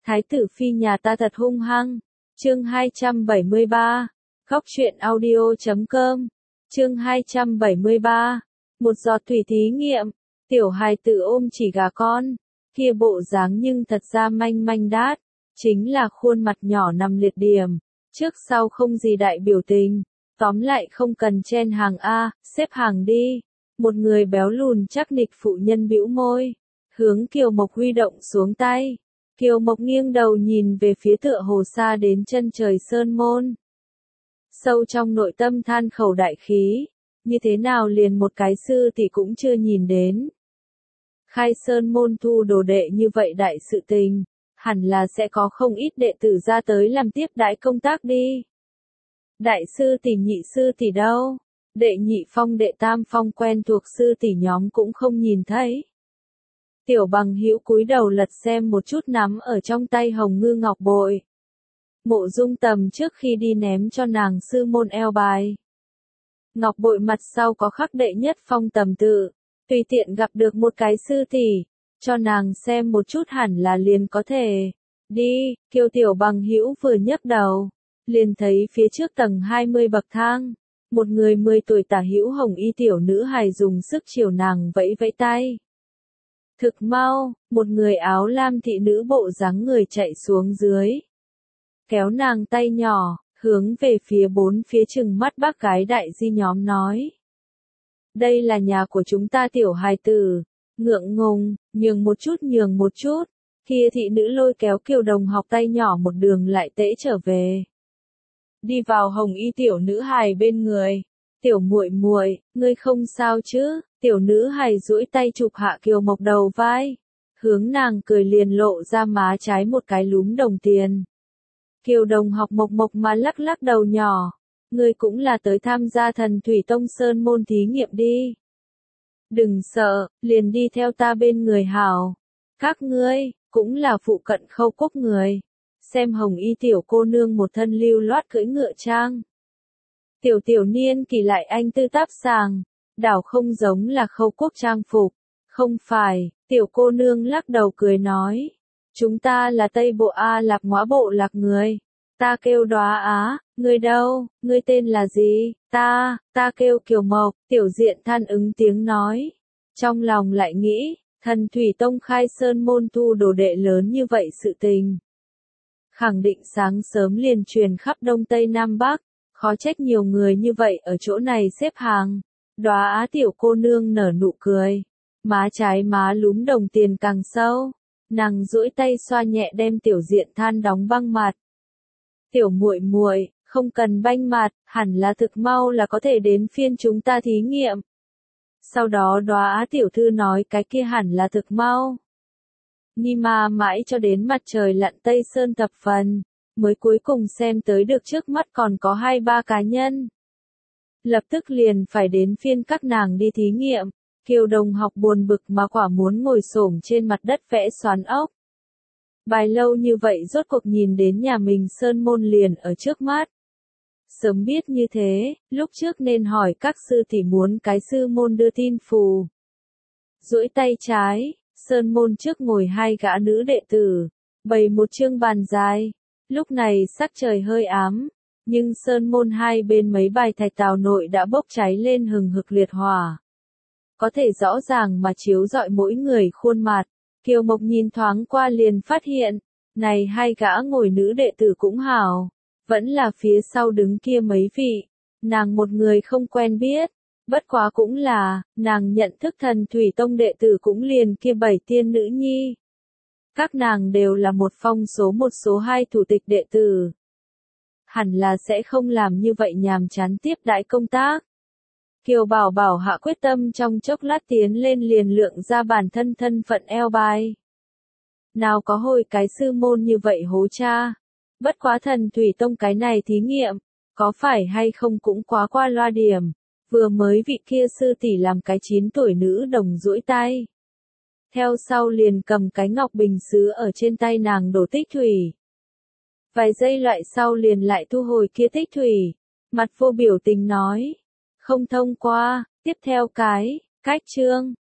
Thái tử phi nhà ta thật hung hăng. Chương 273. Góc truyện audio.com. Chương 273. Một giọt thủy thí nghiệm. Tiểu hài tử ôm chỉ gà con, kia bộ dáng nhưng thật ra manh manh đát, chính là khuôn mặt nhỏ nằm liệt điểm, trước sau không gì đại biểu tình, tóm lại không cần chen hàng A, xếp hàng đi. Một người béo lùn chắc nịch phụ nhân bĩu môi, hướng Kiều Mộc huy động xuống tay. Kiều Mộc nghiêng đầu nhìn về phía tựa hồ xa đến chân trời sơn môn. Sâu trong nội tâm than khẩu đại khí, như thế nào liền một cái sư tỷ cũng chưa nhìn đến. Khai sơn môn thu đồ đệ như vậy đại sự tình, hẳn là sẽ có không ít đệ tử ra tới làm tiếp đãi công tác đi. Đại sư tỷ nhị sư tỷ đâu? Đệ nhị phong đệ tam phong quen thuộc sư tỷ nhóm cũng không nhìn thấy. Tiểu Bằng Hữu cúi đầu lật xem một chút nắm ở trong tay hồng ngư ngọc bội. Mộ Dung Tầm trước khi đi ném cho nàng sư môn eo bài. Ngọc bội mặt sau có khắc đệ nhất phong Tầm tự, tùy tiện gặp được một cái sư tỷ, cho nàng xem một chút hẳn là liền có thể. Đi, Kiều Tiểu Bằng Hữu vừa nhấc đầu, liền thấy phía trước tầng 20 bậc thang, một người 10 tuổi tả hữu hồng y tiểu nữ hài dùng sức chiều nàng vẫy vẫy tay. Thực mau, một người áo lam thị nữ bộ dáng người chạy xuống dưới, kéo nàng tay nhỏ, hướng về phía bốn phía chừng mắt bác gái đại di nhóm nói. Đây là nhà của chúng ta tiểu hài tử, ngượng ngùng, nhường một chút, kia thị nữ lôi kéo Kiều Đồng Học tay nhỏ một đường lại tễ trở về. Đi vào hồng y tiểu nữ hài bên người, tiểu muội muội, ngươi không sao chứ? Tiểu nữ hài duỗi tay chụp hạ Kiều Mộc đầu vai, hướng nàng cười liền lộ ra má trái một cái lúm đồng tiền. Kiều Đồng Học mộc mộc mà lắc lắc đầu nhỏ, ngươi cũng là tới tham gia Thần Thủy Tông Sơn môn thí nghiệm đi. Đừng sợ, liền đi theo ta bên người hảo. Các ngươi, cũng là phụ cận Khâu Quốc người. Xem hồng y tiểu cô nương một thân lưu loát cưỡi ngựa trang. Tiểu niên kỳ lại anh tư táp sàng, đảo không giống là Khâu Quốc trang phục. Không phải, tiểu cô nương lắc đầu cười nói. Chúng ta là Tây Bộ A Lạc Ngõa Bộ Lạc người. Ta kêu Đóa Á, ngươi đâu, ngươi tên là gì? Ta kêu Kiều Mộc, tiểu diện than ứng tiếng nói. Trong lòng lại nghĩ, Thần Thủy Tông khai sơn môn thu đồ đệ lớn như vậy sự tình. Khẳng định sáng sớm liền truyền khắp Đông Tây Nam Bắc, khó trách nhiều người như vậy ở chỗ này xếp hàng. Đóa Á tiểu cô nương nở nụ cười, má trái má lúm đồng tiền càng sâu, nàng duỗi tay xoa nhẹ đem tiểu diện than đóng băng mặt. Tiểu muội muội, không cần banh mặt, hẳn là thực mau là có thể đến phiên chúng ta thí nghiệm. Sau đó Đóa Á tiểu thư nói cái kia hẳn là thực mau. Nhi mà mãi cho đến mặt trời lặn Tây Sơn thập phần, mới cuối cùng xem tới được trước mắt còn có 2-3 cá nhân. Lập tức liền phải đến phiên các nàng đi thí nghiệm, Kiều Đồng Học buồn bực mà quả muốn ngồi xổm trên mặt đất vẽ xoắn ốc. Bài lâu như vậy rốt cuộc nhìn đến nhà mình sơn môn liền ở trước mắt. Sớm biết như thế, lúc trước nên hỏi các sư tỷ muốn cái sư môn đưa tin phù. Duỗi tay trái, sơn môn trước ngồi 2 gã nữ đệ tử, bày một chương bàn dài. Lúc này sắc trời hơi ám, nhưng sơn môn hai bên mấy bài thạch tào nội đã bốc cháy lên hừng hực liệt hỏa. Có thể rõ ràng mà chiếu rọi mỗi người khuôn mặt. Kiều Mộc nhìn thoáng qua liền phát hiện, này 2 gã ngồi nữ đệ tử cũng hảo, vẫn là phía sau đứng kia mấy vị, nàng một người không quen biết, bất quá cũng là, nàng nhận thức Thần Thủy Tông đệ tử cũng liền kia 7 tiên nữ nhi. Các nàng đều là một số 2 thủ tịch đệ tử. Hẳn là sẽ không làm như vậy nhàm chán tiếp đãi công tác. Kiều Bảo Bảo hạ quyết tâm trong chốc lát tiến lên liền lượng ra bản thân thân phận eo bài. Nào có hồi cái sư môn như vậy hố cha. Bất quá Thần Thủy Tông cái này thí nghiệm, có phải hay không cũng quá qua loa điểm. Vừa mới vị kia sư tỷ làm cái 9 tuổi nữ đồng duỗi tay. Theo sau liền cầm cái ngọc bình sứ ở trên tay nàng đổ tích thủy. Vài giây loại sau liền lại thu hồi kia tích thủy. Mặt vô biểu tình nói. Không thông qua, tiếp theo cách chương.